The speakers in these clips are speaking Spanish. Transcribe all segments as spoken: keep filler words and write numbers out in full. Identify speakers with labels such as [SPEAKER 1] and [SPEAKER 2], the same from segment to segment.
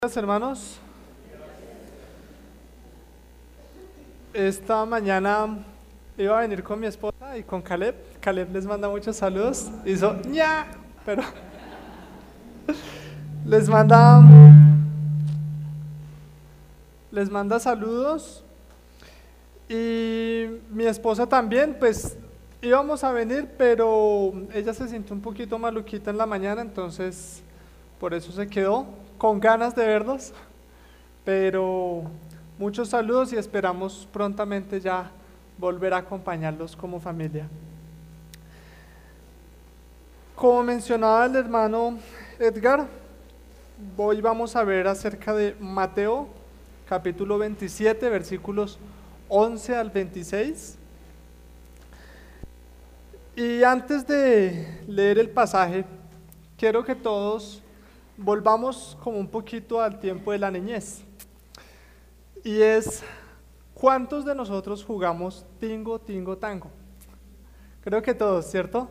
[SPEAKER 1] Buenos días, hermanos. Esta mañana iba a venir con mi esposa y con Caleb. Caleb les manda muchos saludos. Hizo ña, pero les manda les manda saludos. Y mi esposa también, pues íbamos a venir, pero ella se sintió un poquito maluquita en la mañana, entonces por eso se quedó con ganas de vernos. Pero muchos saludos y esperamos prontamente ya volver a acompañarlos como familia. Como mencionaba el hermano Edgar, hoy vamos a ver acerca de Mateo, capítulo veintisiete, versículos once al veintiséis. Y antes de leer el pasaje, quiero que todos volvamos como un poquito al tiempo de la niñez. Y es, ¿cuántos de nosotros jugamos tingo, tingo, tango? Creo que todos, ¿cierto?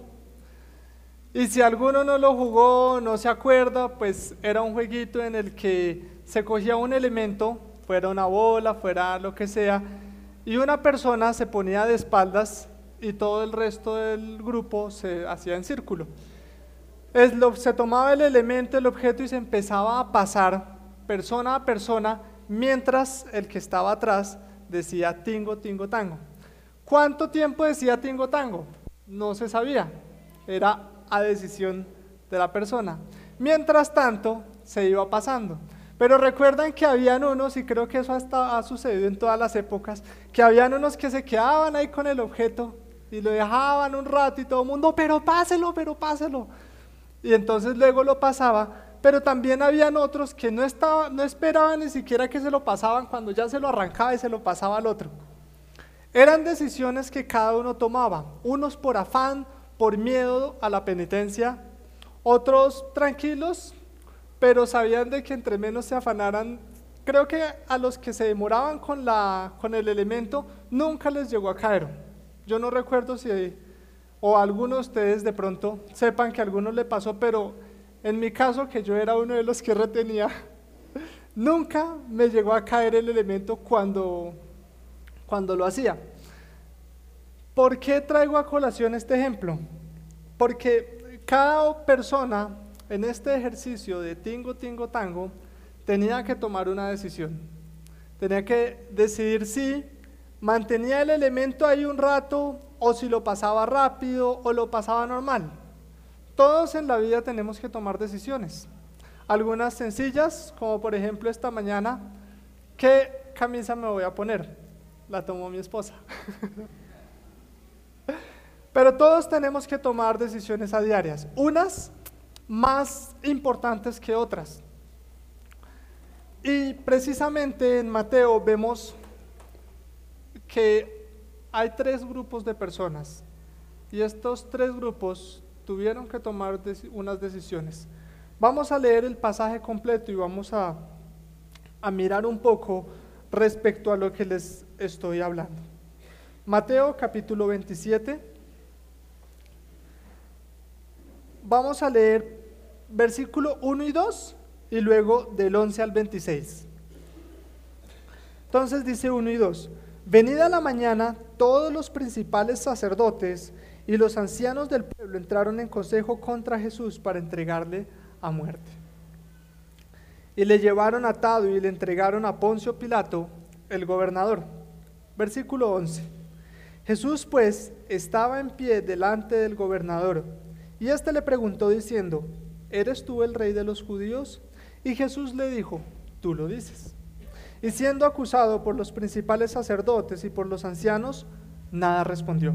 [SPEAKER 1] Y si alguno no lo jugó, no se acuerda, pues era un jueguito en el que se cogía un elemento, fuera una bola, fuera lo que sea, y una persona se ponía de espaldas y todo el resto del grupo se hacía en círculo. Es lo, se tomaba el elemento, el objeto y se empezaba a pasar persona a persona, mientras el que estaba atrás decía tingo, tingo, tango. ¿Cuánto tiempo decía tingo, tango? No se sabía, era a decisión de la persona. Mientras tanto, se iba pasando. Pero recuerdan que habían unos, y creo que eso hasta ha sucedido en todas las épocas, que habían unos que se quedaban ahí con el objeto y lo dejaban un rato y todo el mundo, pero páselo, pero páselo. Y entonces luego lo pasaba. Pero también habían otros que no, estaba, no esperaban ni siquiera que se lo pasaban cuando ya se lo arrancaba y se lo pasaba al otro. Eran decisiones que cada uno tomaba, unos por afán, por miedo a la penitencia, otros tranquilos, pero sabían de que entre menos se afanaran. Creo que a los que se demoraban con, la, con el elemento nunca les llegó a caer. Yo no recuerdo si, o algunos de ustedes de pronto sepan que a algunos le pasó, pero en mi caso, que yo era uno de los que retenía, nunca me llegó a caer el elemento cuando, cuando lo hacía. ¿Por qué traigo a colación este ejemplo? Porque cada persona en este ejercicio de tingo, tingo, tango, tenía que tomar una decisión. Tenía que decidir si mantenía el elemento ahí un rato, o si lo pasaba rápido, o lo pasaba normal. Todos en la vida tenemos que tomar decisiones, algunas sencillas, como por ejemplo esta mañana, ¿qué camisa me voy a poner? La tomó mi esposa. Pero todos tenemos que tomar decisiones a diarias, unas más importantes que otras. Y precisamente en Mateo vemos que hay tres grupos de personas, y estos tres grupos tuvieron que tomar unas decisiones. Vamos a leer el pasaje completo y vamos a, a mirar un poco respecto a lo que les estoy hablando. Mateo capítulo veintisiete. Vamos a leer versículo uno y dos y luego del once al veintiséis. Entonces dice uno y dos. Venida la mañana, todos los principales sacerdotes y los ancianos del pueblo entraron en consejo contra Jesús para entregarle a muerte. Y le llevaron atado y le entregaron a Poncio Pilato, el gobernador. Versículo once. Jesús pues estaba en pie delante del gobernador, y éste le preguntó diciendo, ¿eres tú el rey de los judíos? Y Jesús le dijo, tú lo dices. Y siendo acusado por los principales sacerdotes y por los ancianos, nada respondió.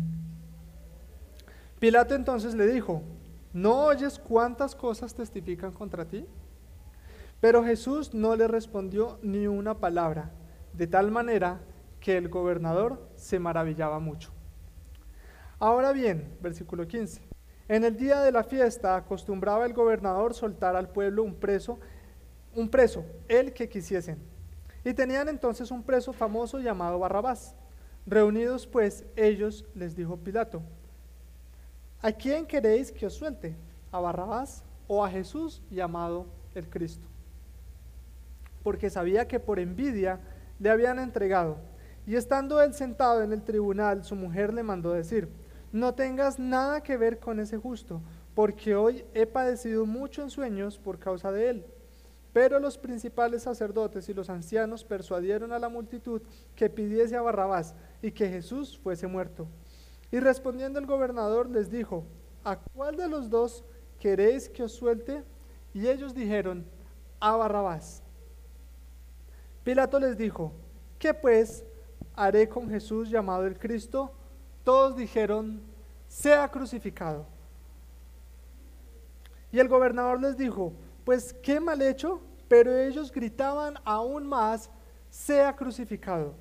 [SPEAKER 1] Pilato entonces le dijo, ¿no oyes cuántas cosas testifican contra ti? Pero Jesús no le respondió ni una palabra, de tal manera que el gobernador se maravillaba mucho. Ahora bien, versículo quince, en el día de la fiesta acostumbraba el gobernador soltar al pueblo un preso, un preso, el que quisiesen. Y tenían entonces un preso famoso llamado Barrabás. Reunidos pues ellos, les dijo Pilato, ¿a quién queréis que os suelte? ¿A Barrabás o a Jesús llamado el Cristo? porque sabía que por envidia le habían entregado. Y estando él sentado en el tribunal, su mujer le mandó decir: no tengas nada que ver con ese justo, porque hoy he padecido mucho en sueños por causa de él. Pero los principales sacerdotes y los ancianos persuadieron a la multitud que pidiese a Barrabás y que Jesús fuese muerto. Y respondiendo el gobernador les dijo: ¿a cuál de los dos queréis que os suelte? Y ellos dijeron: a Barrabás. Pilato les dijo: ¿qué pues haré con Jesús llamado el Cristo? Todos dijeron: sea crucificado. Y el gobernador les dijo: pues qué mal hecho. Pero ellos gritaban aún más: sea crucificado.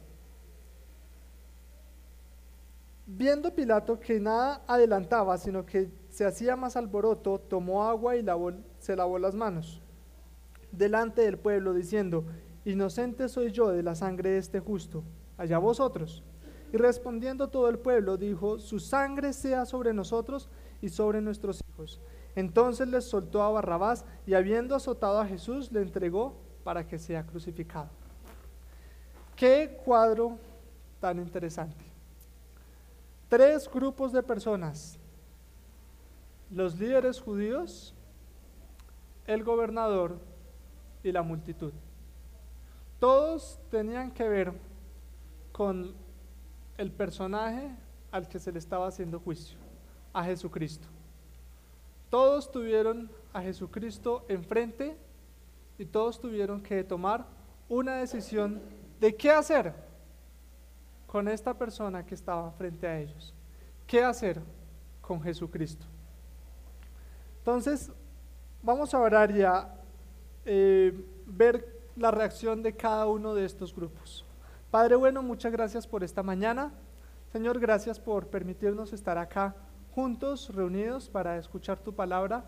[SPEAKER 1] Viendo Pilato que nada adelantaba, sino que se hacía más alboroto, tomó agua y lavó, se lavó las manos delante del pueblo, diciendo: inocente soy yo de la sangre de este justo, allá vosotros. Y respondiendo todo el pueblo, dijo: su sangre sea sobre nosotros y sobre nuestros hijos. Entonces les soltó a Barrabás, y habiendo azotado a Jesús, le entregó para que sea crucificado. Qué cuadro tan interesante. Tres grupos de personas: los líderes judíos, el gobernador y la multitud. Todos tenían que ver con el personaje al que se le estaba haciendo juicio, a Jesucristo. Todos tuvieron a Jesucristo enfrente y todos tuvieron que tomar una decisión de qué hacer con esta persona que estaba frente a ellos. ¿Qué hacer con Jesucristo? Entonces, vamos a orar y a eh, ver la reacción de cada uno de estos grupos. Padre bueno, muchas gracias por esta mañana. Señor, gracias por permitirnos estar acá juntos, reunidos para escuchar tu palabra.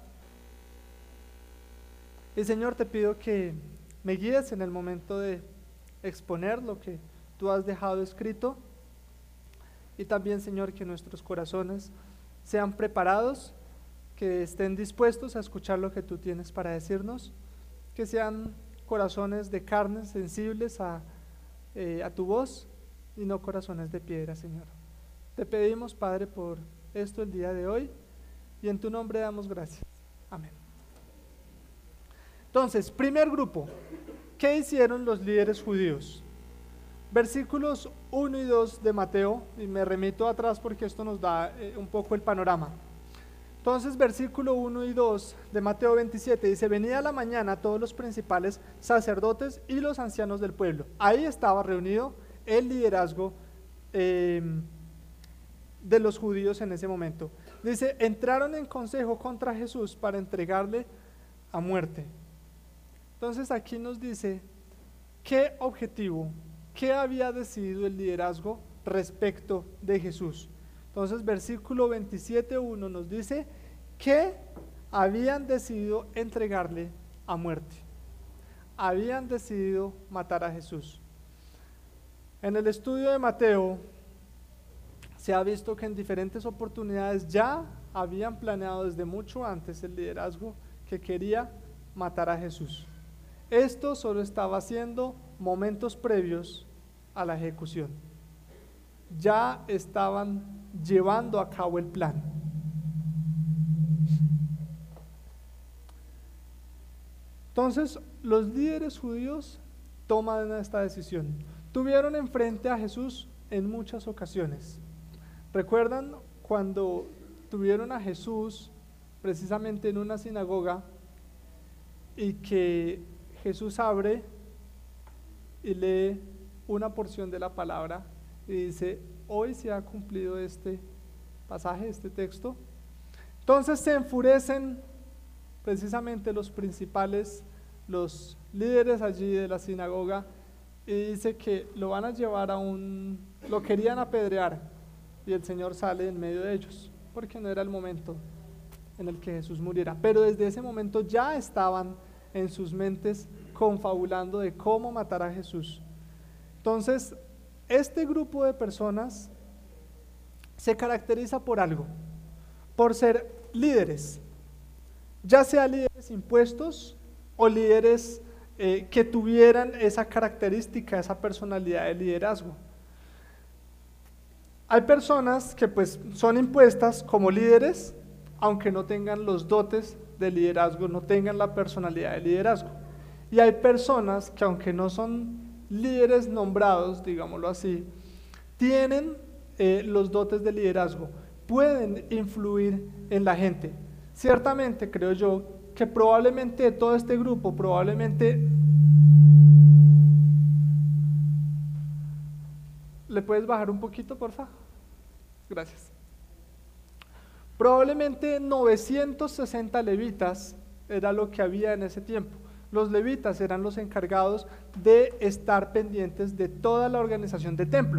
[SPEAKER 1] Y Señor, te pido que me guíes en el momento de exponer lo que tú has dejado escrito. Y también, Señor, que nuestros corazones sean preparados, que estén dispuestos a escuchar lo que tú tienes para decirnos, que sean corazones de carne, sensibles a, eh, a tu voz, y no corazones de piedra, Señor. Te pedimos, Padre, por esto el día de hoy, y en tu nombre damos gracias. Amén. Entonces, primer grupo, ¿qué hicieron los líderes judíos? Versículos uno y dos de Mateo, y me remito atrás porque esto nos da eh, un poco el panorama. Entonces, versículo uno y dos de Mateo veintisiete dice: venida la mañana todos los principales sacerdotes y los ancianos del pueblo. Ahí estaba reunido el liderazgo eh, de los judíos en ese momento. Dice: entraron en consejo contra Jesús para entregarle a muerte. Entonces aquí nos dice qué objetivo, qué había decidido el liderazgo respecto de Jesús. Entonces versículo veintisiete uno nos dice que habían decidido entregarle a muerte. Habían decidido matar a Jesús. En el estudio de Mateo se ha visto que en diferentes oportunidades ya habían planeado desde mucho antes el liderazgo que quería matar a Jesús. Esto solo estaba haciendo momentos previos a la ejecución. Ya estaban llevando a cabo el plan. Entonces, los líderes judíos toman esta decisión. Tuvieron enfrente a Jesús en muchas ocasiones. ¿Recuerdan cuando tuvieron a Jesús precisamente en una sinagoga y que Jesús abre y lee una porción de la palabra y dice: hoy se ha cumplido este pasaje, este texto? Entonces se enfurecen precisamente los principales, los líderes allí de la sinagoga, y dice que lo van a llevar a un, lo querían apedrear, y el Señor sale en medio de ellos, porque no era el momento en el que Jesús muriera, pero desde ese momento ya estaban en sus mentes confabulando de cómo matar a Jesús. Entonces, este grupo de personas se caracteriza por algo, por ser líderes, ya sea líderes impuestos o líderes eh, que tuvieran esa característica, esa personalidad de liderazgo. Hay personas que pues son impuestas como líderes, aunque no tengan los dotes de liderazgo, no tengan la personalidad de liderazgo. Y hay personas que aunque no son líderes nombrados, digámoslo así, tienen eh, los dotes de liderazgo, pueden influir en la gente. Ciertamente creo yo que probablemente de todo este grupo, probablemente... ¿Le puedes bajar un poquito, porfa? Gracias. Probablemente novecientos sesenta levitas era lo que había en ese tiempo. Los levitas eran los encargados de estar pendientes de toda la organización del templo.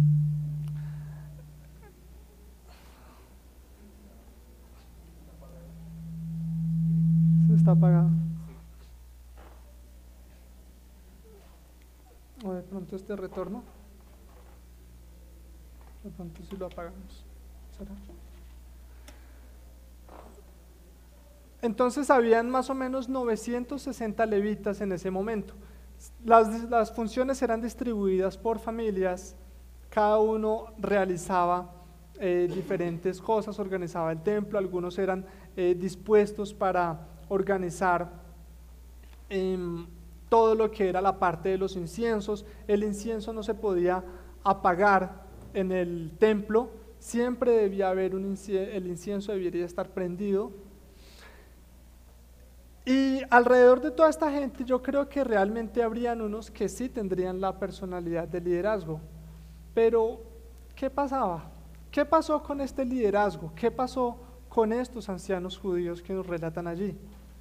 [SPEAKER 1] Se está apagado. O de pronto este retorno. De pronto si lo apagamos. ¿Será? Entonces habían más o menos novecientos sesenta levitas en ese momento. Las, las funciones eran distribuidas por familias, cada uno realizaba eh, diferentes cosas, organizaba el templo, algunos eran eh, dispuestos para organizar eh, todo lo que era la parte de los inciensos. El incienso no se podía apagar en el templo, siempre debía haber un incienso, el incienso debería estar prendido. Y alrededor de toda esta gente yo creo que realmente habrían unos que sí tendrían la personalidad de liderazgo. Pero, ¿qué pasaba? ¿Qué pasó con este liderazgo? ¿Qué pasó con estos ancianos judíos que nos relatan allí?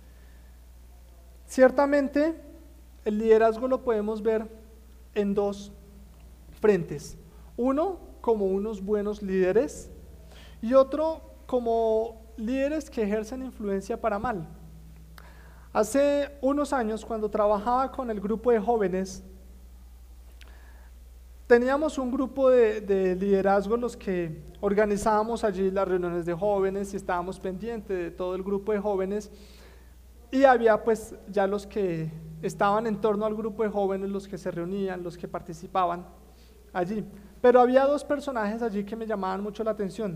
[SPEAKER 1] Ciertamente, el liderazgo lo podemos ver en dos frentes. Uno, como unos buenos líderes, y otro, como líderes que ejercen influencia para mal. Hace unos años, cuando trabajaba con el grupo de jóvenes, teníamos un grupo de, de liderazgo en los que organizábamos allí las reuniones de jóvenes y estábamos pendientes de todo el grupo de jóvenes, y había pues ya los que estaban en torno al grupo de jóvenes, los que se reunían, los que participaban allí. Pero había dos personajes allí que me llamaban mucho la atención,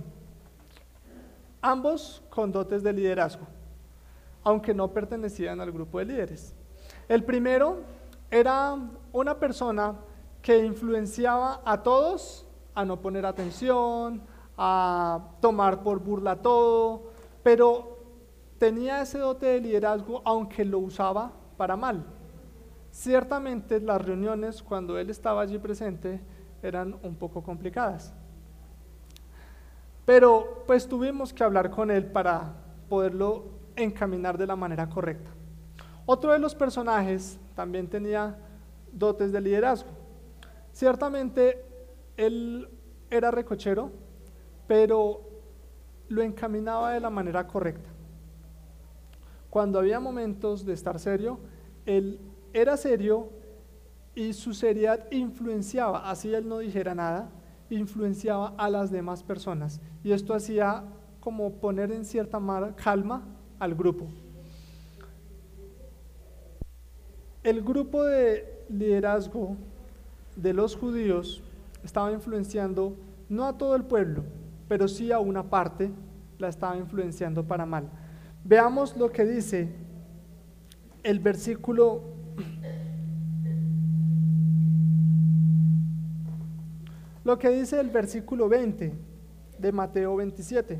[SPEAKER 1] ambos con dotes de liderazgo, aunque no pertenecían al grupo de líderes. El primero era una persona que influenciaba a todos a no poner atención, a tomar por burla todo, pero tenía ese dote de liderazgo aunque lo usaba para mal. Ciertamente las reuniones, cuando él estaba allí presente, eran un poco complicadas. Pero pues tuvimos que hablar con él para poderlo encaminar de la manera correcta. Otro de los personajes también tenía dotes de liderazgo. Ciertamente él era recochero, pero lo encaminaba de la manera correcta. Cuando había momentos de estar serio, él era serio y su seriedad influenciaba, así él no dijera nada, influenciaba a las demás personas, y esto hacía como poner en cierta calma al grupo. El grupo de liderazgo de los judíos estaba influenciando no a todo el pueblo, pero sí a una parte la estaba influenciando para mal. Veamos lo que dice el versículo lo que dice el versículo veinte de Mateo veintisiete.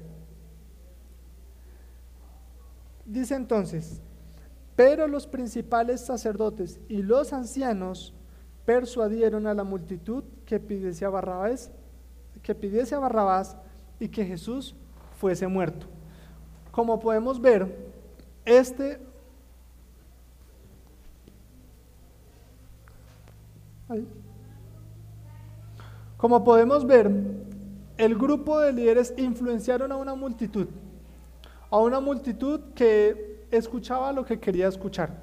[SPEAKER 1] Dice entonces: pero los principales sacerdotes y los ancianos persuadieron a la multitud que pidiese a Barrabás, que pidiese a Barrabás y que Jesús fuese muerto. Como podemos ver, este ahí. Como podemos ver, el grupo de líderes influenciaron a una multitud, a una multitud que escuchaba lo que quería escuchar.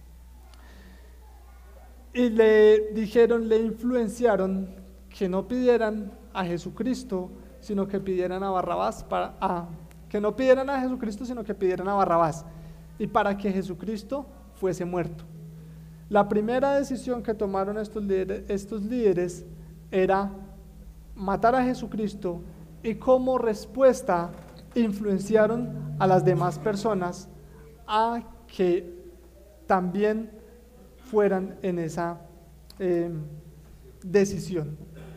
[SPEAKER 1] Y le dijeron, le influenciaron que no pidieran a Jesucristo, sino que pidieran a Barrabás, para, a, que no pidieran a Jesucristo, sino que pidieran a Barrabás, y para que Jesucristo fuese muerto. La primera decisión que tomaron estos líderes, estos líderes era matar a Jesucristo, y como respuesta influenciaron a las demás personas a que también fueran en esa eh, decisión.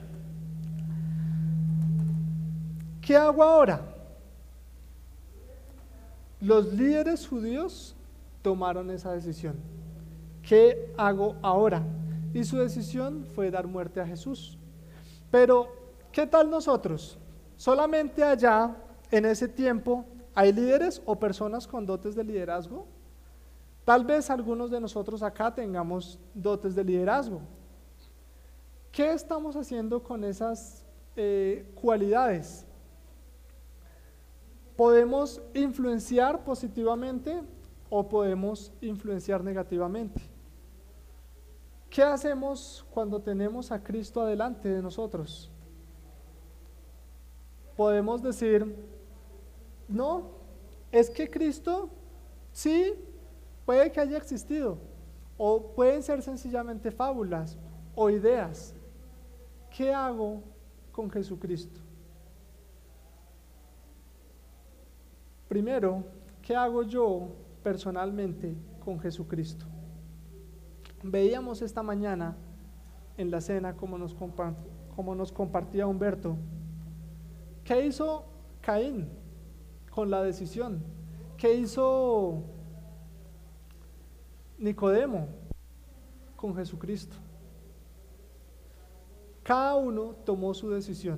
[SPEAKER 1] ¿Qué hago ahora? Los líderes judíos tomaron esa decisión. ¿Qué hago ahora? Y su decisión fue dar muerte a Jesús. Pero, ¿qué tal nosotros? ¿Solamente allá, en ese tiempo, hay líderes o personas con dotes de liderazgo? Tal vez algunos de nosotros acá tengamos dotes de liderazgo. ¿Qué estamos haciendo con esas eh, cualidades? ¿Podemos influenciar positivamente o podemos influenciar negativamente? ¿Qué hacemos cuando tenemos a Cristo adelante de nosotros? Podemos decir, no, es que Cristo sí puede que haya existido, o pueden ser sencillamente fábulas o ideas. ¿Qué hago con Jesucristo? Primero, ¿qué hago yo personalmente con Jesucristo? Veíamos esta mañana en la cena como nos, compart como nos compartía Humberto. ¿Qué hizo Caín con la decisión? ¿Qué hizo Nicodemo con Jesucristo? Cada uno tomó su decisión,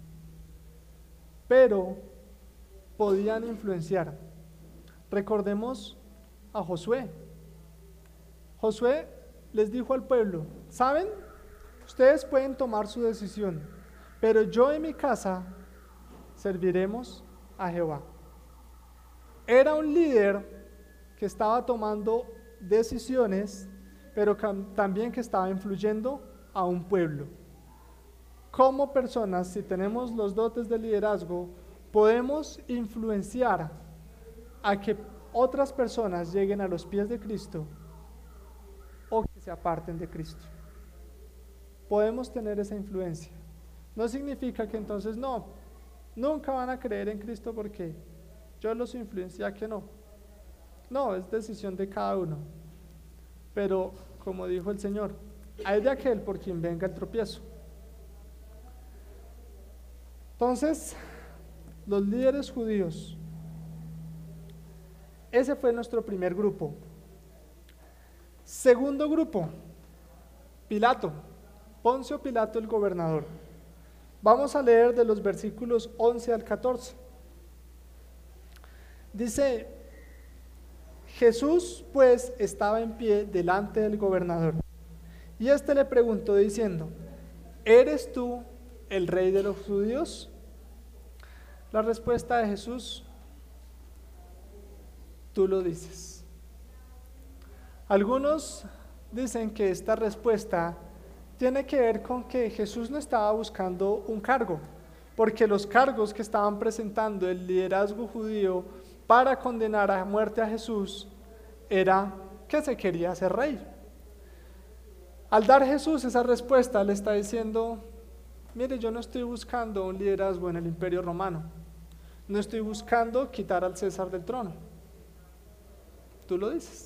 [SPEAKER 1] pero podían influenciar. Recordemos a Josué. Josué les dijo al pueblo, ¿saben? Ustedes pueden tomar su decisión, pero yo y mi casa serviremos a Jehová. Era un líder que estaba tomando decisiones, pero también que estaba influyendo a un pueblo. Como personas, si tenemos los dotes de liderazgo, podemos influenciar a que otras personas lleguen a los pies de Cristo o que se aparten de Cristo. Podemos tener esa influencia. No significa que entonces no, nunca van a creer en Cristo porque yo los influencié a que no. No, es decisión de cada uno. Pero, como dijo el Señor, hay de aquel por quien venga el tropiezo. Entonces, los líderes judíos, ese fue nuestro primer grupo. Segundo grupo, Pilato, Poncio Pilato el gobernador. Vamos a leer de los versículos once al catorce. Dice, Jesús pues estaba en pie delante del gobernador, y éste le preguntó diciendo, ¿eres tú el rey de los judíos? La respuesta de Jesús, tú lo dices. Algunos dicen que esta respuesta tiene que ver con que Jesús no estaba buscando un cargo, porque los cargos que estaban presentando el liderazgo judío para condenar a muerte a Jesús era que se quería hacer rey. Al dar Jesús esa respuesta, le está diciendo, mire, yo no estoy buscando un liderazgo en el Imperio Romano, no estoy buscando quitar al César del trono, tú lo dices.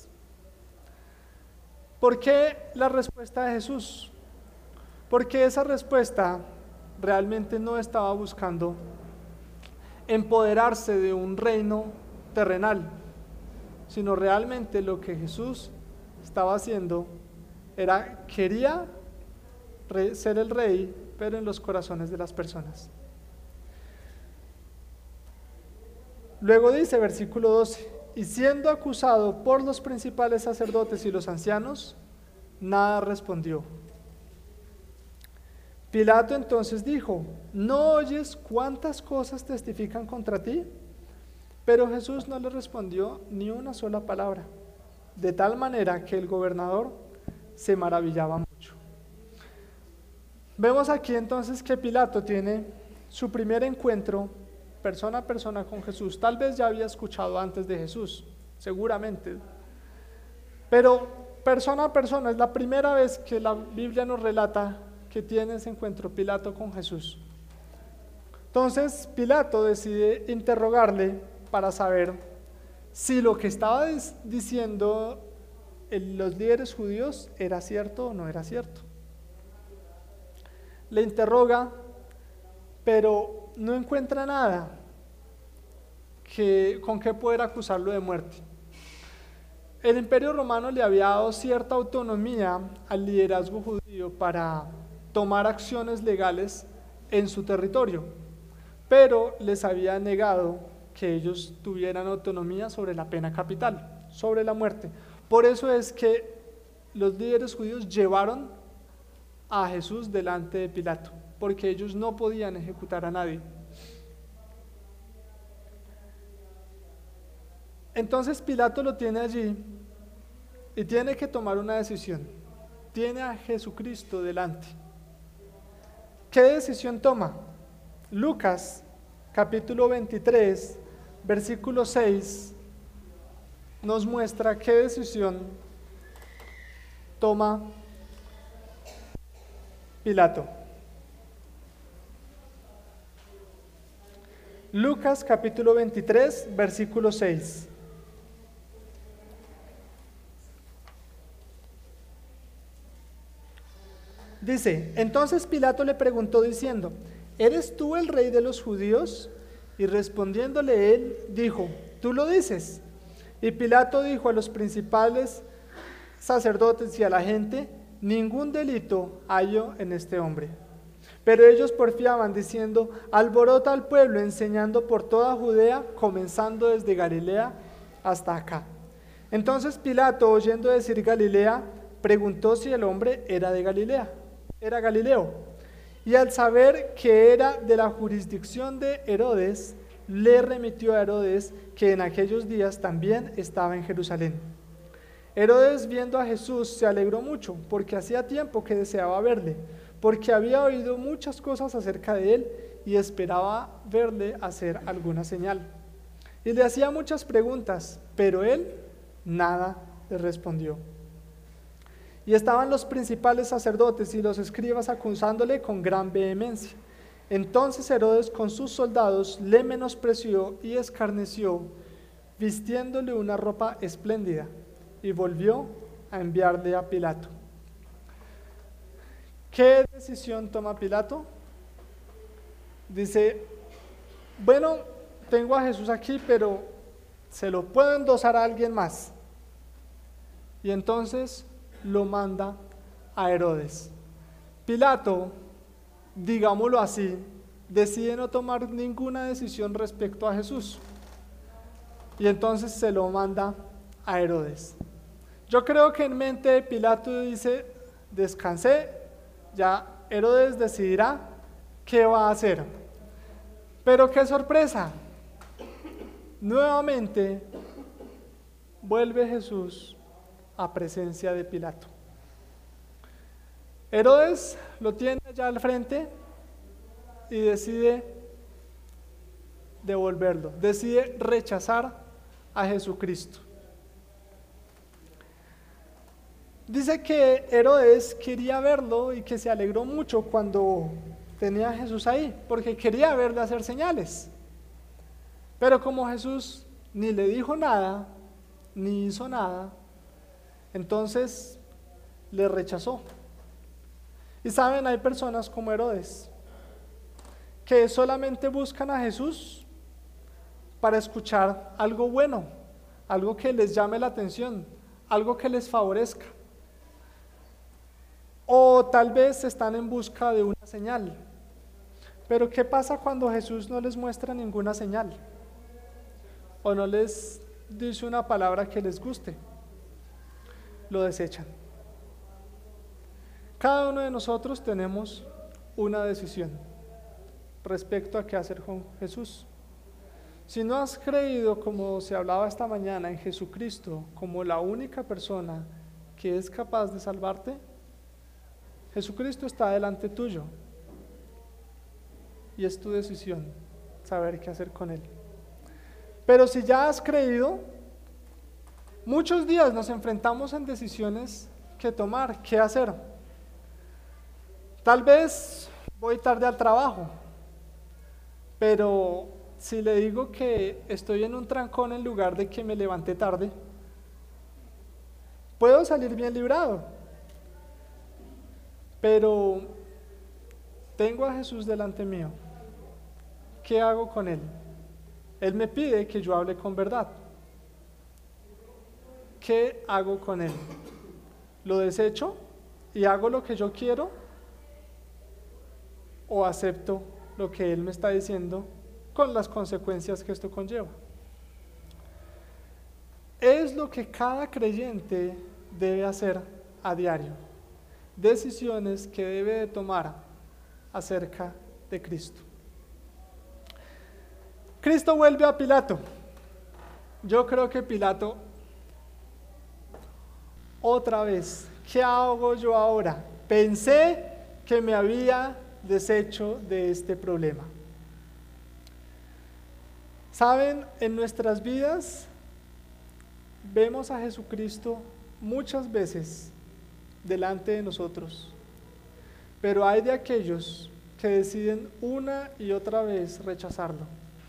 [SPEAKER 1] ¿Por qué la respuesta de Jesús? Porque esa respuesta realmente no estaba buscando empoderarse de un reino terrenal, sino realmente lo que Jesús estaba haciendo era, quería ser el rey, pero en los corazones de las personas. Luego dice, versículo doce, y siendo acusado por los principales sacerdotes y los ancianos, nada respondió. Pilato entonces dijo, ¿no oyes cuántas cosas testifican contra ti? Pero Jesús no le respondió ni una sola palabra, de tal manera que el gobernador se maravillaba mucho. Vemos aquí entonces que Pilato tiene su primer encuentro persona a persona con Jesús. Tal vez ya había escuchado antes de Jesús, seguramente, pero persona a persona. Es la primera vez que la Biblia nos relata que tiene ese encuentro Pilato con Jesús. Entonces Pilato decide interrogarle para saber si lo que estaba diciendo los líderes judíos era cierto o no era cierto. Le interroga, pero no encuentra nada que, con qué poder acusarlo de muerte. El Imperio Romano le había dado cierta autonomía al liderazgo judío para tomar acciones legales en su territorio, pero les había negado que ellos tuvieran autonomía sobre la pena capital, sobre la muerte. Por eso es que los líderes judíos llevaron a Jesús delante de Pilato, porque ellos no podían ejecutar a nadie. Entonces Pilato lo tiene allí y tiene que tomar una decisión. Tiene a Jesucristo delante. ¿Qué decisión toma? Lucas, capítulo veintitrés, versículo seis, nos muestra qué decisión toma Pilato. Lucas, capítulo veintitrés, versículo seis. Dice: entonces Pilato le preguntó diciendo: ¿eres tú el rey de los judíos? Y respondiéndole él, dijo: tú lo dices. Y Pilato dijo a los principales sacerdotes y a la gente: ningún delito hallo en este hombre. Pero ellos porfiaban diciendo: alborota al pueblo, enseñando por toda Judea, comenzando desde Galilea hasta acá. Entonces Pilato, oyendo decir Galilea, preguntó si el hombre era de Galilea, era Galileo. Y al saber que era de la jurisdicción de Herodes, le remitió a Herodes, que en aquellos días también estaba en Jerusalén. Herodes, viendo a Jesús, se alegró mucho, porque hacía tiempo que deseaba verle, porque había oído muchas cosas acerca de él y esperaba verle hacer alguna señal. Y le hacía muchas preguntas, pero él nada le respondió. Y estaban los principales sacerdotes y los escribas acusándole con gran vehemencia. Entonces Herodes con sus soldados le menospreció y escarneció, vistiéndole una ropa espléndida, y volvió a enviarle a Pilato. ¿Qué decisión toma Pilato? Dice: bueno, tengo a Jesús aquí, pero se lo puedo endosar a alguien más. Y entonces lo manda a Herodes. Pilato, digámoslo así, decide no tomar ninguna decisión respecto a Jesús. Y entonces se lo manda a Herodes. Yo creo que en mente de Pilato dice: descansé, ya Herodes decidirá qué va a hacer. Pero qué sorpresa, nuevamente vuelve Jesús a presencia de Pilato. Herodes lo tiene allá al frente y decide devolverlo, decide rechazar a Jesucristo. Dice que Herodes quería verlo y que se alegró mucho cuando tenía a Jesús ahí, porque quería verle hacer señales. Pero como Jesús ni le dijo nada, ni hizo nada, entonces le rechazó. Y saben, hay personas como Herodes que solamente buscan a Jesús para escuchar algo bueno, algo que les llame la atención, algo que les favorezca. O tal vez están en busca de una señal. Pero ¿qué pasa cuando Jesús no les muestra ninguna señal? O no les dice una palabra que les guste. Lo desechan. Cada uno de nosotros tenemos una decisión respecto a qué hacer con Jesús. Si no has creído, como se hablaba esta mañana, en Jesucristo como la única persona que es capaz de salvarte, Jesucristo está delante tuyo y es tu decisión saber qué hacer con Él. Pero si ya has creído, Muchos días nos enfrentamos en decisiones que tomar, qué hacer. Tal vez voy tarde al trabajo, pero si le digo que estoy en un trancón en lugar de que me levanté tarde, puedo salir bien librado, pero tengo a Jesús delante mío. ¿Qué hago con Él? Él me pide que yo hable con verdad. ¿Qué hago con Él? ¿Lo desecho y hago lo que yo quiero? ¿O acepto lo que Él me está diciendo con las consecuencias que esto conlleva? Es lo que cada creyente debe hacer a diario. Decisiones que debe de tomar acerca de Cristo. Cristo vuelve a Pilato. Yo creo que Pilato, otra vez, ¿qué hago yo ahora? Pensé que me había deshecho de este problema. Saben, en nuestras vidas vemos a Jesucristo muchas veces delante de nosotros, pero hay de aquellos que deciden una y otra vez rechazarlo,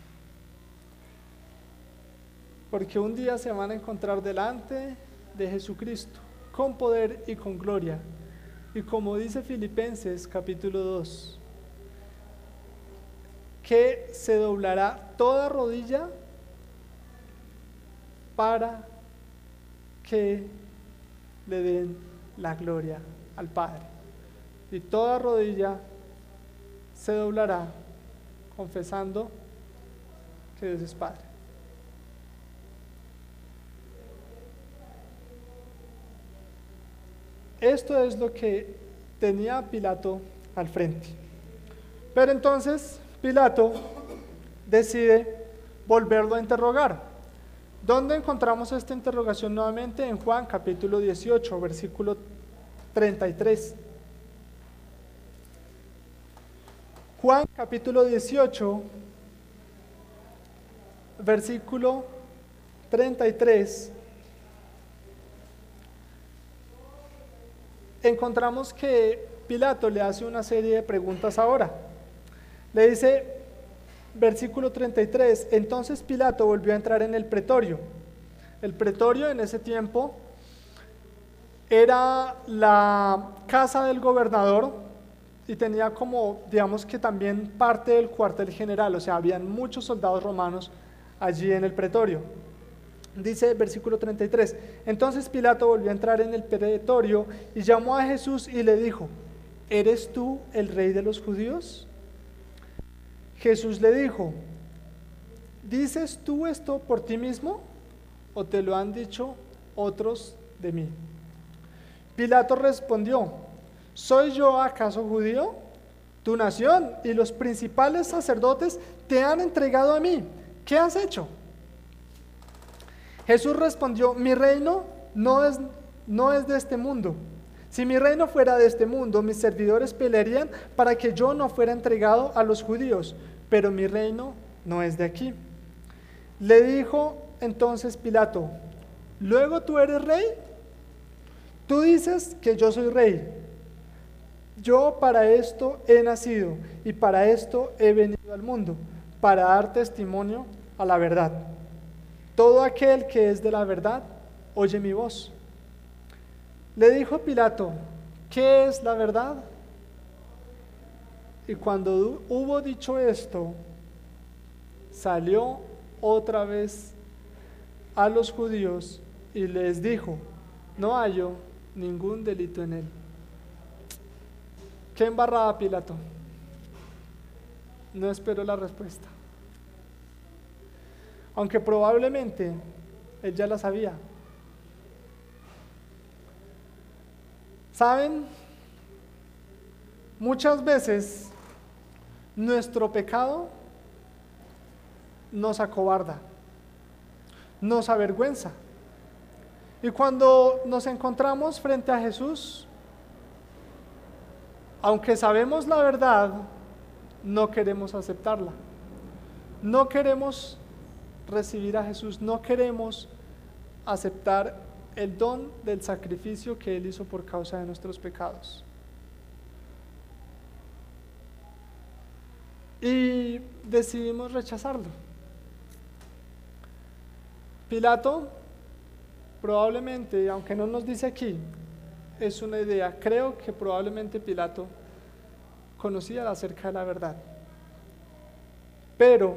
[SPEAKER 1] porque un día se van a encontrar delante de Jesucristo con poder y con gloria, y como dice Filipenses capítulo dos, que se doblará toda rodilla para que le den la gloria al Padre, y toda rodilla se doblará confesando que Dios es Padre. Esto es lo que tenía Pilato al frente. Pero entonces Pilato decide volverlo a interrogar. ¿Dónde encontramos esta interrogación nuevamente? En Juan capítulo dieciocho, versículo treinta y tres. Juan capítulo dieciocho, versículo treinta y tres. Encontramos que Pilato le hace una serie de preguntas ahora. Le dice, versículo treinta y tres, entonces Pilato volvió a entrar en el pretorio. El pretorio en ese tiempo era la casa del gobernador y tenía como, digamos que también parte del cuartel general, o sea, habían muchos soldados romanos allí en el pretorio. Dice versículo treinta y tres, entonces Pilato volvió a entrar en el pretorio y llamó a Jesús y le dijo, ¿eres tú el rey de los judíos? Jesús le dijo, ¿dices tú esto por ti mismo o te lo han dicho otros de mí? Pilato respondió, ¿soy yo acaso judío? Tu nación y los principales sacerdotes te han entregado a mí. ¿Qué has hecho? Jesús respondió, mi reino no es, no es de este mundo. Si mi reino fuera de este mundo, mis servidores pelearían para que yo no fuera entregado a los judíos, pero mi reino no es de aquí. Le dijo entonces Pilato, ¿luego tú eres rey? Tú dices que yo soy rey. Yo para esto he nacido y para esto he venido al mundo, para dar testimonio a la verdad. Todo aquel que es de la verdad, oye mi voz. Le dijo Pilato, ¿qué es la verdad? Y cuando hubo dicho esto, salió otra vez a los judíos y les dijo, no hallo ningún delito en él. ¿Qué embarrada Pilato? No esperó la respuesta. Aunque probablemente él ya la sabía. ¿Saben? Muchas veces nuestro pecado nos acobarda, nos avergüenza. Y cuando nos encontramos frente a Jesús, aunque sabemos la verdad, no queremos aceptarla. No queremos recibir a Jesús, no queremos aceptar el don del sacrificio que Él hizo por causa de nuestros pecados. Y decidimos rechazarlo. Pilato, probablemente, aunque no nos dice aquí, es una idea, creo que probablemente Pilato conocía acerca de la verdad, pero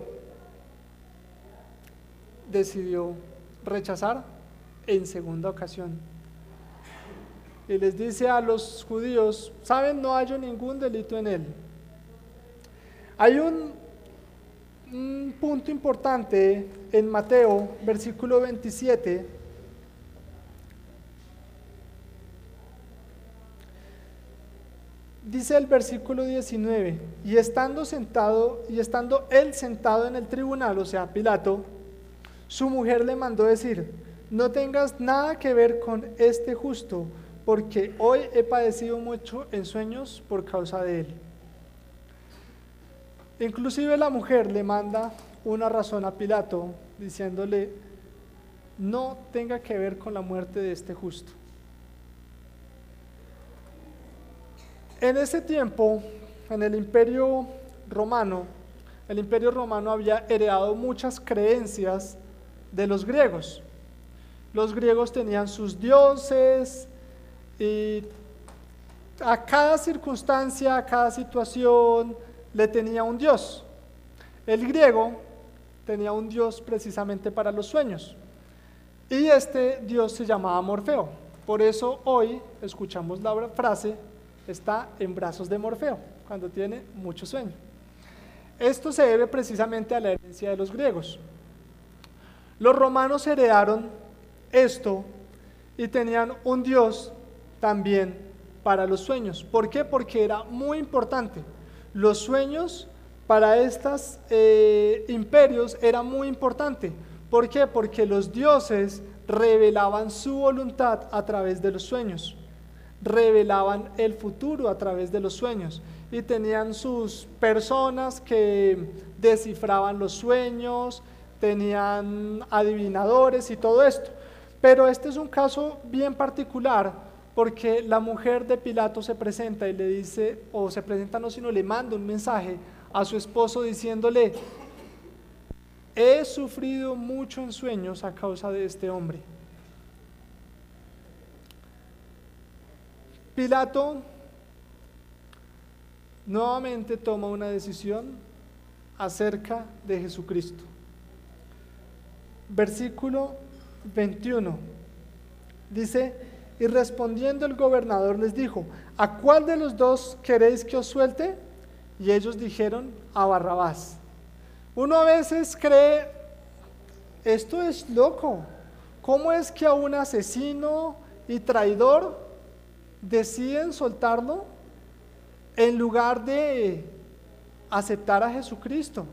[SPEAKER 1] decidió rechazar en segunda ocasión. Y les dice a los judíos, ¿saben? No hallo ningún delito en él. Hay un, un punto importante en Mateo, versículo veintisiete. Dice el versículo diecinueve, y estando sentado, y estando él sentado en el tribunal, o sea, Pilato, su mujer le mandó decir, no tengas nada que ver con este justo, porque hoy he padecido mucho en sueños por causa de él. Inclusive la mujer le manda una razón a Pilato, diciéndole, no tenga que ver con la muerte de este justo. En ese tiempo, en el Imperio Romano, el Imperio Romano había heredado muchas creencias de los griegos. Los griegos tenían sus dioses y a cada circunstancia, a cada situación le tenía un dios. El griego tenía un dios precisamente para los sueños y este dios se llamaba Morfeo. Por eso hoy escuchamos la frase, está en brazos de Morfeo, cuando tiene mucho sueño. Esto se debe precisamente a la herencia de los griegos. Los romanos heredaron esto y tenían un dios también para los sueños. ¿Por qué? Porque era muy importante. Los sueños para estos eh, imperios era muy importante. ¿Por qué? Porque los dioses revelaban su voluntad a través de los sueños, revelaban el futuro a través de los sueños y tenían sus personas que descifraban los sueños, tenían adivinadores y todo esto. Pero este es un caso bien particular porque la mujer de Pilato se presenta y le dice, o se presenta no, sino le manda un mensaje a su esposo diciéndole, he sufrido mucho en sueños a causa de este hombre. Pilato nuevamente toma una decisión acerca de Jesucristo. Versículo veintiuno dice, y respondiendo el gobernador les dijo, ¿a cuál de los dos queréis que os suelte? Y ellos dijeron, a Barrabás. Uno a veces cree, esto es loco, ¿cómo es que a un asesino y traidor deciden soltarlo en lugar de aceptar a Jesucristo?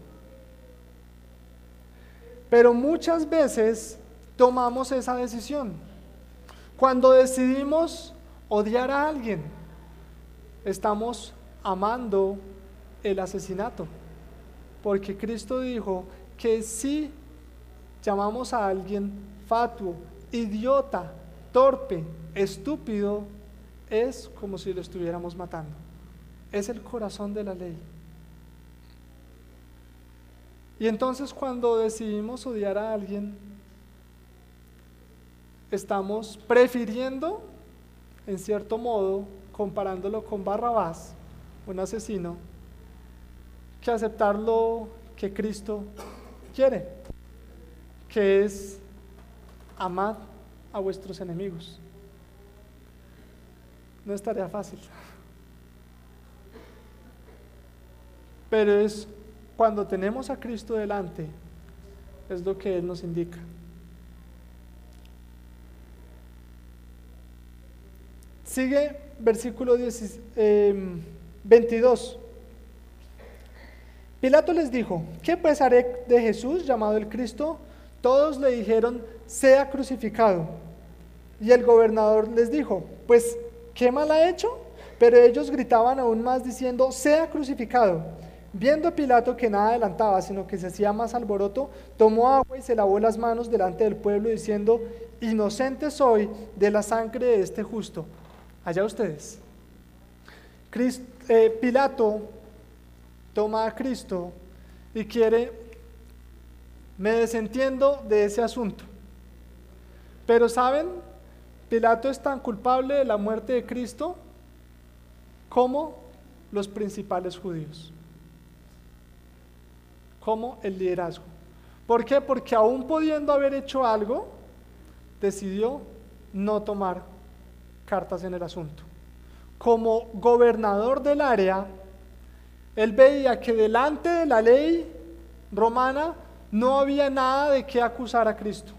[SPEAKER 1] Pero muchas veces tomamos esa decisión. Cuando decidimos odiar a alguien, estamos amando el asesinato, porque Cristo dijo que si llamamos a alguien fatuo, idiota, torpe, estúpido, es como si lo estuviéramos matando. Es el corazón de la ley. Y entonces cuando decidimos odiar a alguien, estamos prefiriendo, en cierto modo, comparándolo con Barrabás, un asesino, que aceptar lo que Cristo quiere, que es amad a vuestros enemigos. No es tarea fácil, pero es cuando tenemos a Cristo delante, es lo que Él nos indica. Sigue versículo veintidós. Pilato les dijo, ¿qué pues haré de Jesús llamado el Cristo? Todos le dijeron, sea crucificado. Y el gobernador les dijo, pues, ¿qué mal ha hecho? Pero ellos gritaban aún más diciendo, sea crucificado. Viendo Pilato que nada adelantaba, sino que se hacía más alboroto, tomó agua y se lavó las manos delante del pueblo, diciendo: inocente soy de la sangre de este justo. Allá ustedes. Cristo, eh, Pilato toma a Cristo y quiere, me desentiendo de ese asunto. Pero ¿saben? Pilato es tan culpable de la muerte de Cristo como los principales judíos, como el liderazgo. ¿Por qué? Porque aún pudiendo haber hecho algo, decidió no tomar cartas en el asunto. Como gobernador del área, él veía que delante de la ley romana no había nada de qué acusar a Cristo.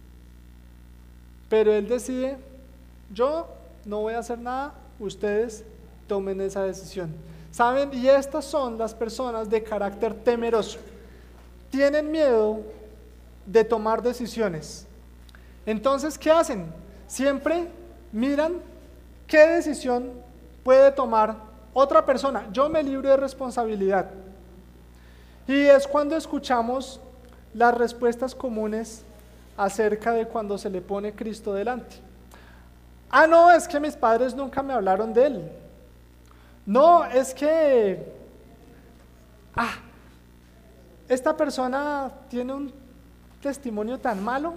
[SPEAKER 1] Pero él decide: yo no voy a hacer nada, ustedes tomen esa decisión. ¿Saben? Y estas son las personas de carácter temeroso. Tienen miedo de tomar decisiones. Entonces, ¿qué hacen? Siempre miran qué decisión puede tomar otra persona. Yo me libro de responsabilidad. Y es cuando escuchamos las respuestas comunes acerca de cuando se le pone Cristo delante. Ah, no, es que mis padres nunca me hablaron de él. No, es que ah, esta persona tiene un testimonio tan malo.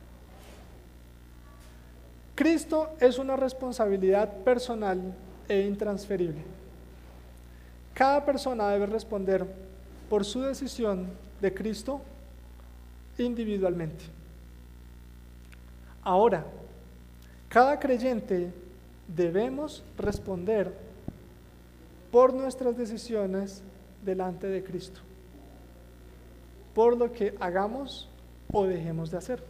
[SPEAKER 1] Cristo es una responsabilidad personal e intransferible. Cada persona debe responder por su decisión de Cristo individualmente. Ahora, cada creyente debemos responder por nuestras decisiones delante de Cristo, por lo que hagamos o dejemos de hacer,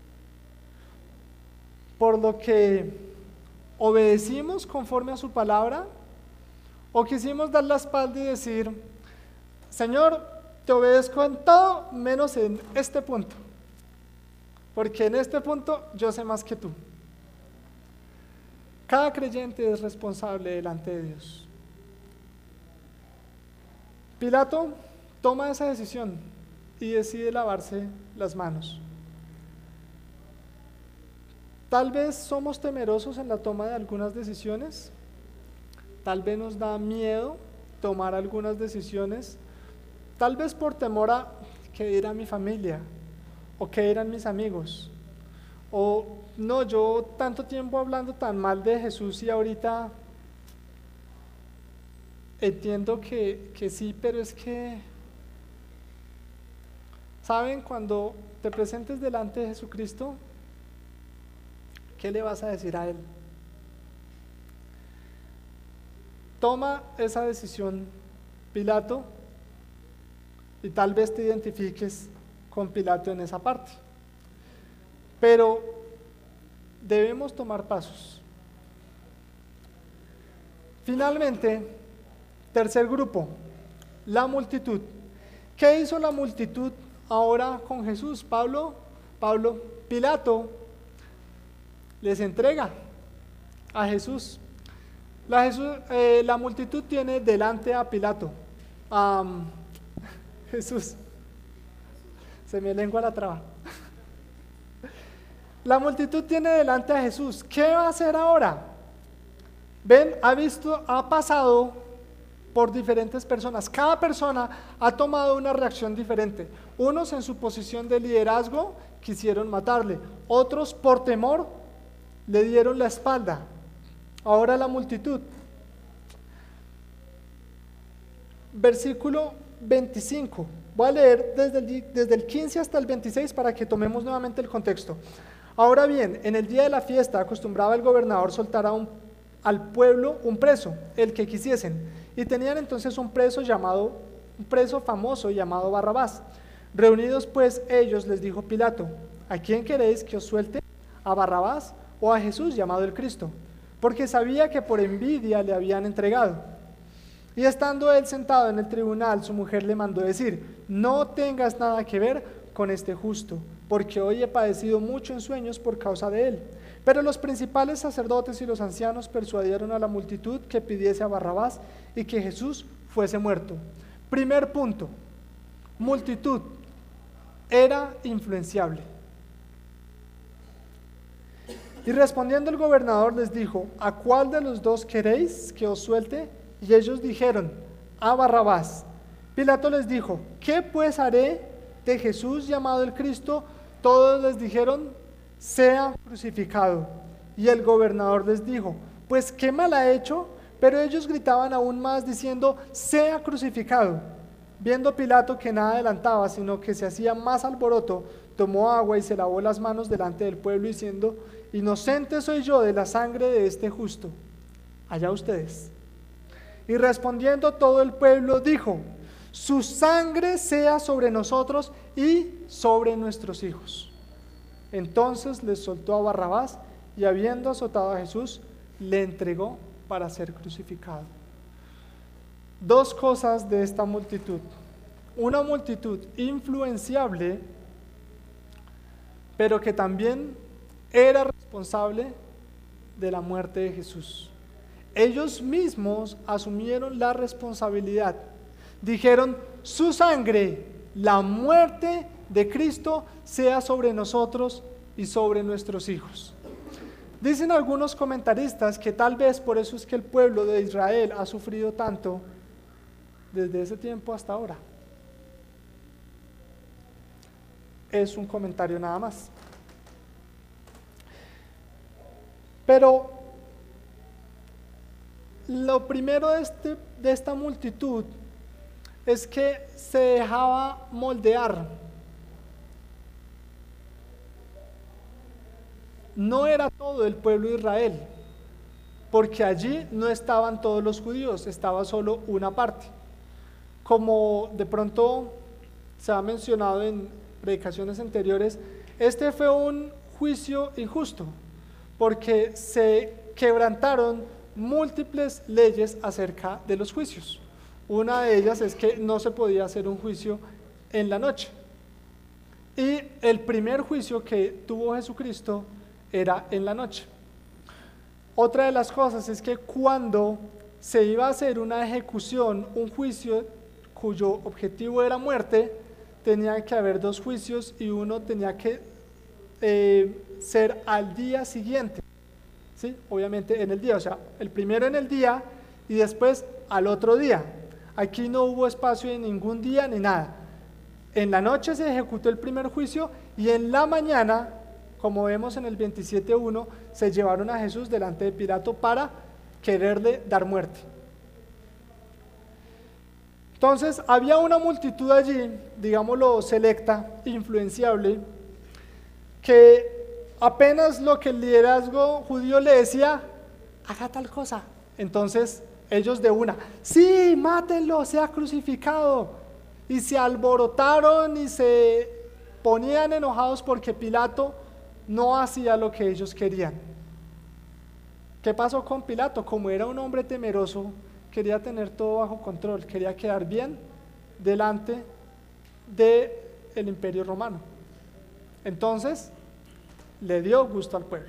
[SPEAKER 1] por lo que obedecimos conforme a su palabra o quisimos dar la espalda y decir: Señor, te obedezco en todo menos en este punto, porque en este punto yo sé más que tú. Cada creyente es responsable delante de Dios. Pilato toma esa decisión y decide lavarse las manos. Tal vez somos temerosos en la toma de algunas decisiones, tal vez nos da miedo tomar algunas decisiones, tal vez por temor a qué dirá mi familia o qué dirán mis amigos, o no, yo tanto tiempo hablando tan mal de Jesús y ahorita entiendo que, que sí, pero es que, ¿saben? Cuando te presentes delante de Jesucristo, ¿qué le vas a decir a Él? Toma esa decisión, Pilato, y tal vez te identifiques con Pilato en esa parte. Pero debemos tomar pasos. Finalmente, tercer grupo, la multitud. ¿Qué hizo la multitud ahora con Jesús? Pablo, Pablo, Pilato les entrega a Jesús. La, Jesús, eh, la multitud tiene delante a Pilato, a um, Jesús. Se me lengua la traba. La multitud tiene delante a Jesús. ¿Qué va a hacer ahora? Ven, ha visto, ha pasado por diferentes personas. Cada persona ha tomado una reacción diferente. Unos en su posición de liderazgo quisieron matarle. Otros por temor le dieron la espalda. Ahora la multitud. Versículo veinticinco. Voy a leer desde el, desde el quince hasta el veintiséis para que tomemos nuevamente el contexto. Ahora bien, en el día de la fiesta acostumbraba el gobernador soltar a un, al pueblo un preso, el que quisiesen, y tenían entonces un preso llamado, un preso famoso llamado Barrabás. Reunidos pues ellos, les dijo Pilato: ¿a quién queréis que os suelte? ¿A Barrabás o a Jesús llamado el Cristo? Porque sabía que por envidia le habían entregado. Y estando él sentado en el tribunal, su mujer le mandó decir: no tengas nada que ver con este justo, porque hoy he padecido mucho en sueños por causa de él. Pero los principales sacerdotes y los ancianos persuadieron a la multitud que pidiese a Barrabás y que Jesús fuese muerto. Primer punto, multitud, era influenciable. Y respondiendo el gobernador les dijo, ¿a cuál de los dos queréis que os suelte? Y ellos dijeron, a Barrabás. Pilato les dijo, ¿qué pues haré de Jesús llamado el Cristo? Todos les dijeron, sea crucificado. Y el gobernador les dijo, pues qué mal ha hecho. Pero ellos gritaban aún más diciendo, sea crucificado. Viendo Pilato que nada adelantaba, sino que se hacía más alboroto, tomó agua y se lavó las manos delante del pueblo diciendo, inocente soy yo de la sangre de este justo. Allá ustedes. Y respondiendo todo el pueblo dijo, su sangre sea sobre nosotros y sobre nuestros hijos. Entonces les soltó a Barrabás y habiendo azotado a Jesús, le entregó para ser crucificado. Dos cosas de esta multitud. Una multitud influenciable, pero que también era responsable de la muerte de Jesús. Ellos mismos asumieron la responsabilidad. Dijeron, su sangre, la muerte de Cristo, sea sobre nosotros y sobre nuestros hijos. Dicen algunos comentaristas que tal vez por eso es que el pueblo de Israel ha sufrido tanto desde ese tiempo hasta ahora. Es un comentario nada más. Pero lo primero de, este, de esta multitud es que se dejaba moldear. No era todo el pueblo de Israel, porque allí no estaban todos los judíos, estaba solo una parte. Como de pronto se ha mencionado en predicaciones anteriores, este fue un juicio injusto, porque se quebrantaron múltiples leyes acerca de los juicios. Una de ellas es que no se podía hacer un juicio en la noche. Y el primer juicio que tuvo Jesucristo era en la noche. Otra de las cosas es que cuando se iba a hacer una ejecución, un juicio cuyo objetivo era muerte, tenía que haber dos juicios y uno tenía que eh, ser al día siguiente, ¿sí? Obviamente en el día, o sea, el primero en el día y después al otro día. Aquí no hubo espacio en ningún día ni nada. En la noche se ejecutó el primer juicio y en la mañana, como vemos en el veintisiete uno, se llevaron a Jesús delante de Pilato para quererle dar muerte. Entonces había una multitud allí, digámoslo selecta, influenciable, que apenas lo que el liderazgo judío le decía, haga tal cosa, entonces ellos de una, sí, mátenlo, sea crucificado, y se alborotaron y se ponían enojados porque Pilato no hacía lo que ellos querían. ¿Qué pasó con Pilato? Como era un hombre temeroso, quería tener todo bajo control, quería quedar bien delante del imperio romano. Entonces, le dio gusto al pueblo.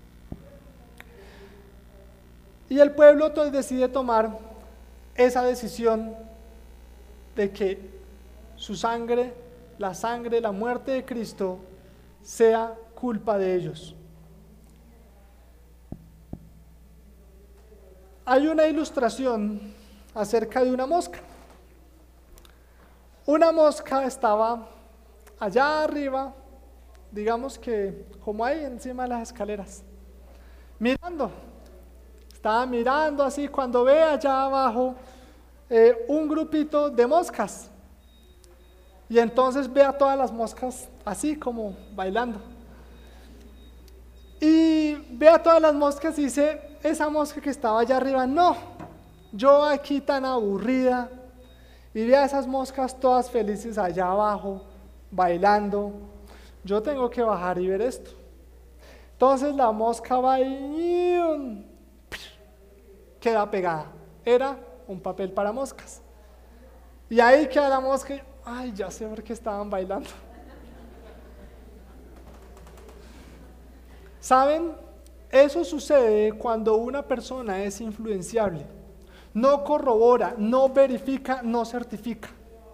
[SPEAKER 1] Y el pueblo entonces decide tomar esa decisión de que su sangre, la sangre, la muerte de Cristo, sea culpa de ellos. Hay una ilustración acerca de una mosca. Una mosca estaba allá arriba, digamos que como ahí encima de las escaleras, mirando. Estaba mirando así cuando ve allá abajo eh, un grupito de moscas. Y entonces ve a todas las moscas así como bailando. Y ve a todas las moscas y dice, esa mosca que estaba allá arriba, no, yo aquí tan aburrida. Y ve a esas moscas todas felices allá abajo, bailando. Yo tengo que bajar y ver esto. Entonces la mosca va y queda pegada. Era un papel para moscas. Y ahí queda la mosca y, ay, ya sé por qué estaban bailando. ¿Saben? Eso sucede cuando una persona es influenciable. no corrobora, no verifica, no certifica.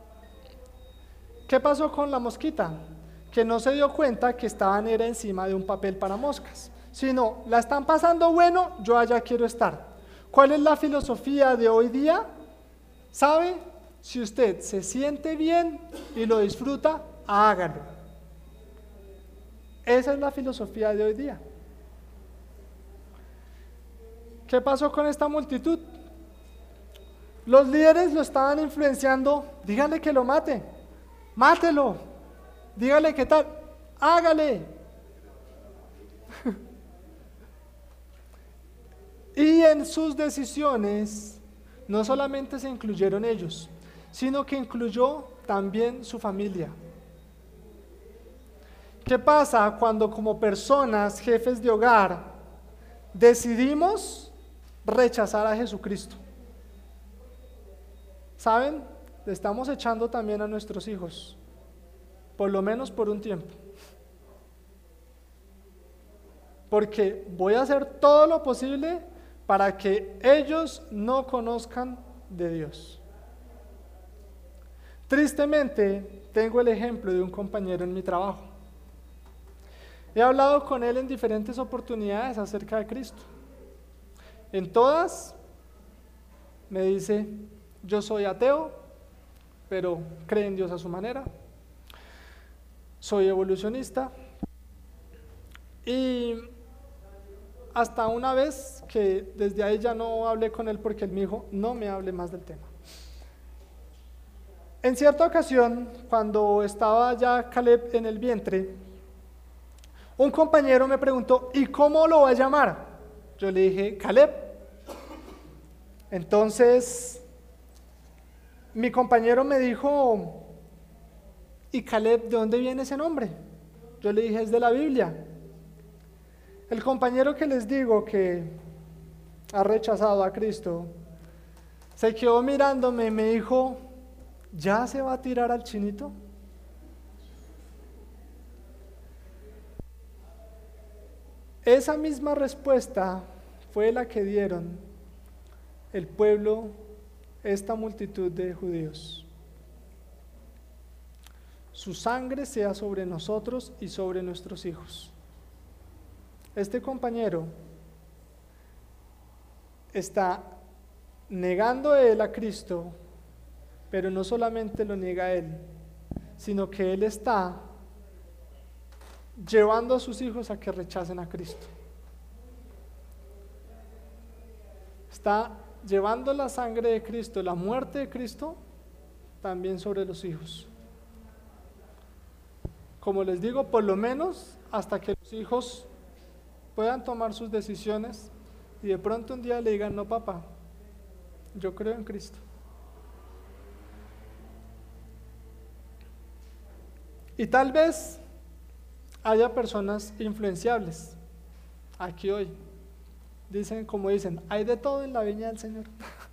[SPEAKER 1] ¿Qué pasó con la mosquita? Que no se dio cuenta que estaban era encima de un papel para moscas, sino la están pasando bueno, yo allá quiero estar. ¿Cuál es la filosofía de hoy día? ¿Sabe? Si usted se siente bien y lo disfruta, hágalo. Esa es la filosofía de hoy día. ¿Qué pasó con esta multitud? Los líderes lo estaban influenciando, díganle que lo mate, mátelo, dígale qué tal, hágale. Y en sus decisiones no solamente se incluyeron ellos, sino que incluyó también su familia. ¿Qué pasa cuando como personas, jefes de hogar, decidimos rechazar a Jesucristo? ¿Saben? Le estamos echando también a nuestros hijos, por lo menos por un tiempo. Porque voy a hacer todo lo posible para que ellos no conozcan de Dios. Tristemente, tengo el ejemplo de un compañero en mi trabajo. He hablado con él en diferentes oportunidades acerca de Cristo. En todas me dice, yo soy ateo, pero cree en Dios a su manera. Soy evolucionista. Y hasta una vez que desde ahí ya no hablé con él porque él me dijo, no me hable más del tema. En cierta ocasión, cuando estaba ya Caleb en el vientre, un compañero me preguntó, ¿y cómo lo va a llamar? Yo le dije, Caleb. Entonces, mi compañero me dijo, ¿y Caleb de dónde viene ese nombre? Yo le dije, es de la Biblia. El compañero que les digo que ha rechazado a Cristo, se quedó mirándome y me dijo, ¿ya se va a tirar al chinito? Esa misma respuesta fue la que dieron el pueblo, esta multitud de judíos. Su sangre sea sobre nosotros y sobre nuestros hijos. Este compañero está negando él a Cristo, pero no solamente lo niega a él, sino que él está llevando a sus hijos a que rechacen a Cristo. Está llevando la sangre de Cristo, la muerte de Cristo, también sobre los hijos. Como les digo, por lo menos hasta que los hijos puedan tomar sus decisiones y de pronto un día le digan, no papá, yo creo en Cristo. Y tal vez haya personas influenciables aquí hoy. Dicen, como dicen, hay de todo en la viña del Señor.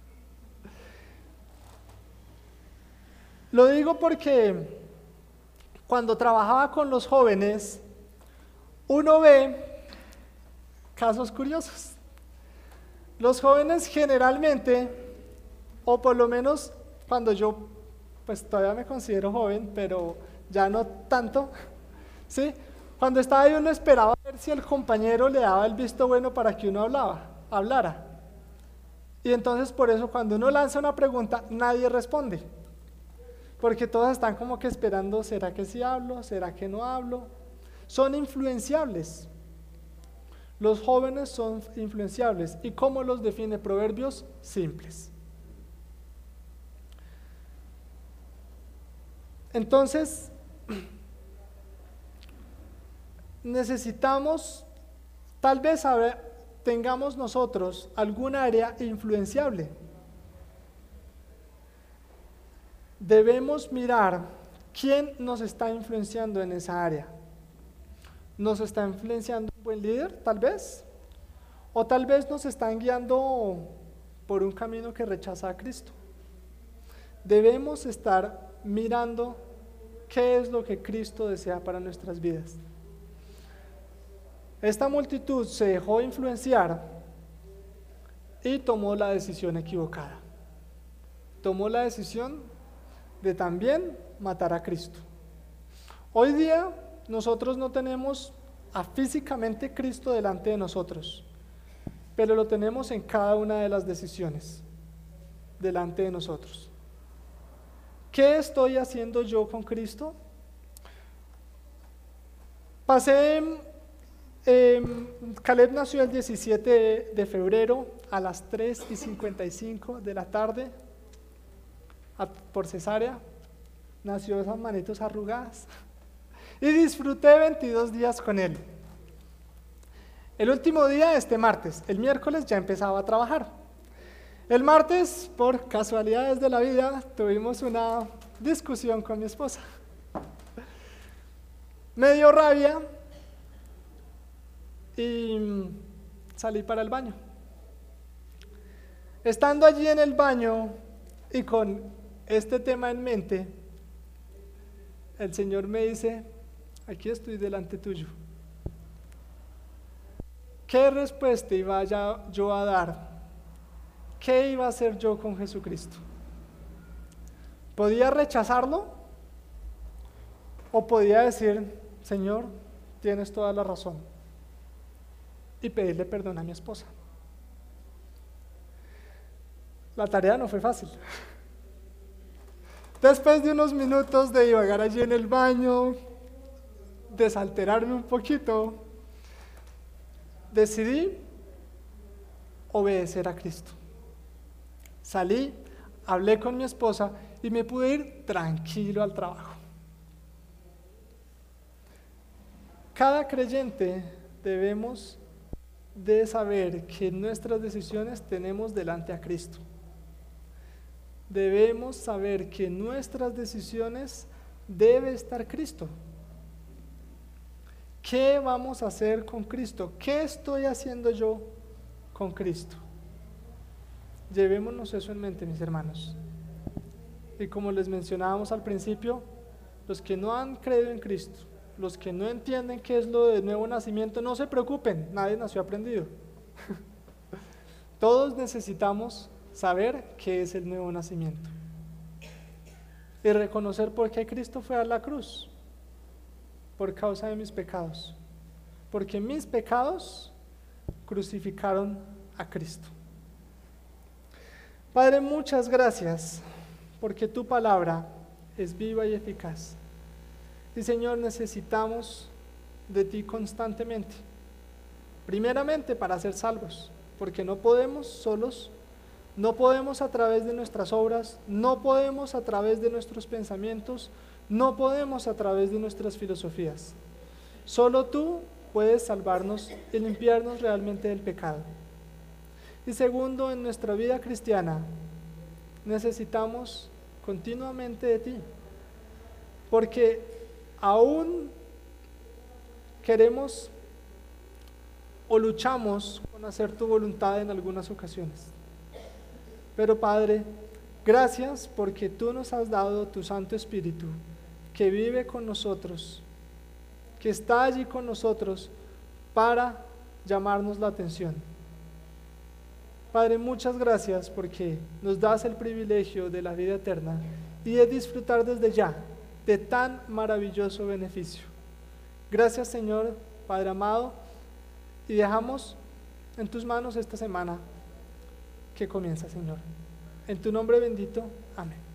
[SPEAKER 1] Lo digo porque cuando trabajaba con los jóvenes, uno ve casos curiosos. Los jóvenes generalmente, o por lo menos cuando yo, pues todavía me considero joven, pero ya no tanto, ¿sí? Cuando estaba ahí uno esperaba ver si el compañero le daba el visto bueno para que uno hablaba, hablara. Y entonces por eso cuando uno lanza una pregunta, nadie responde. Porque todos están como que esperando, ¿será que sí hablo? ¿Será que no hablo? Son influenciables. Los jóvenes son influenciables. ¿Y cómo los define Proverbios? Simples. Entonces, necesitamos, tal vez saber, tengamos nosotros algún área influenciable. Debemos mirar quién nos está influenciando en esa área. ¿Nos está influenciando un buen líder, tal vez? O tal vez nos están guiando por un camino que rechaza a Cristo. Debemos estar mirando qué es lo que Cristo desea para nuestras vidas. Esta multitud se dejó influenciar y tomó la decisión equivocada. Tomó la decisión de también matar a Cristo. Hoy día nosotros no tenemos a físicamente Cristo delante de nosotros, pero lo tenemos en cada una de las decisiones delante de nosotros. ¿Qué estoy haciendo yo con Cristo? Pasé, eh, Caleb nació el diecisiete de febrero a las tres y cincuenta y cinco de la tarde a, por cesárea. Nació esas manitos arrugadas y disfruté veintidós días con él. El último día, este martes, el miércoles ya empezaba a trabajar. El martes, por casualidades de la vida, tuvimos una discusión con mi esposa. Me dio rabia y salí para el baño. Estando allí en el baño y con este tema en mente, el Señor me dice: aquí estoy delante tuyo. ¿Qué respuesta iba yo a dar? ¿Qué iba a hacer yo con Jesucristo? ¿Podía rechazarlo? ¿O podía decir: Señor, tienes toda la razón, y pedirle perdón a mi esposa? La tarea no fue fácil. Después de unos minutos de divagar allí en el baño, desalterarme un poquito, decidí obedecer a Cristo. Salí, hablé con mi esposa y me pude ir tranquilo al trabajo. Cada creyente debemos de saber que en nuestras decisiones tenemos delante a Cristo. Debemos saber que en nuestras decisiones debe estar Cristo. ¿Qué vamos a hacer con Cristo? ¿Qué estoy haciendo yo con Cristo? Llevémonos eso en mente, mis hermanos. Y como les mencionábamos al principio, los que no han creído en Cristo, los que no entienden qué es lo de nuevo nacimiento, no se preocupen, nadie nació aprendido. Todos necesitamos saber qué es el nuevo nacimiento y reconocer por qué Cristo fue a la cruz, por causa de mis pecados, porque mis pecados crucificaron a Cristo. Padre, muchas gracias, porque tu palabra es viva y eficaz. Y Señor, necesitamos de ti constantemente, primeramente para ser salvos, porque no podemos solos, no podemos a través de nuestras obras, no podemos a través de nuestros pensamientos, no podemos a través de nuestras filosofías. Solo tú puedes salvarnos y limpiarnos realmente del pecado. Y segundo, en nuestra vida cristiana necesitamos continuamente de ti, porque aún queremos o luchamos con hacer tu voluntad en algunas ocasiones. Pero Padre, gracias porque tú nos has dado tu Santo Espíritu, que vive con nosotros, que está allí con nosotros para llamarnos la atención. Padre, muchas gracias porque nos das el privilegio de la vida eterna y de disfrutar desde ya de tan maravilloso beneficio. Gracias, Señor, Padre amado, y dejamos en tus manos esta semana que comienza, Señor. En tu nombre bendito, amén.